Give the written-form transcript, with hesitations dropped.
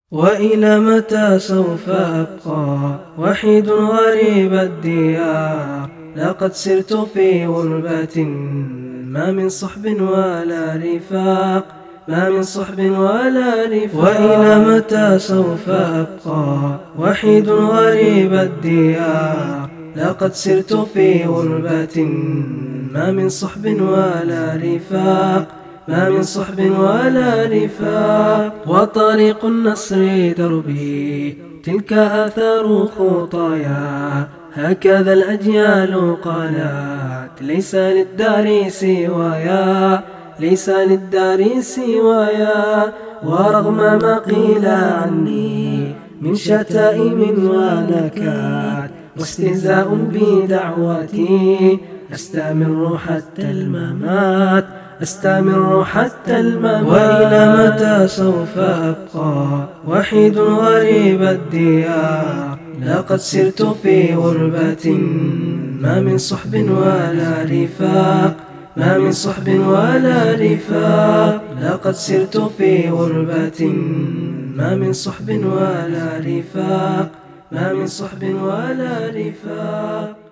وإلى متى سوف أبقى وحيد غريب الديار؟ لقد سرت في غربة ما من صحب ولا رفاق، ما من صحب ولا رفاق. وإلى متى سوف أبقى وحيد غريب الديار؟ لقد سرت في غربة ما من صحب ولا رفاق، ما من صحب ولا رفاق. وطريق النصر دربي تلك آثار خطايا، هكذا الأجيال قالت ليس للدار سوايا، ليس للدار سوايا. ورغم ما قيل عني من شتائم ونكات واستهزاء بدعوتي، أستمر حتى الممات، أستمر حتى الممات. وإلى متى سوف أبقى وحيد غريب الديار؟ لقد سرت في غربة ما من صحب ولا رفاق، ما من صحب ولا رفاق. لقد سرت في غربة ما من صحب ولا رفاق، ما من صحب ولا رفاق.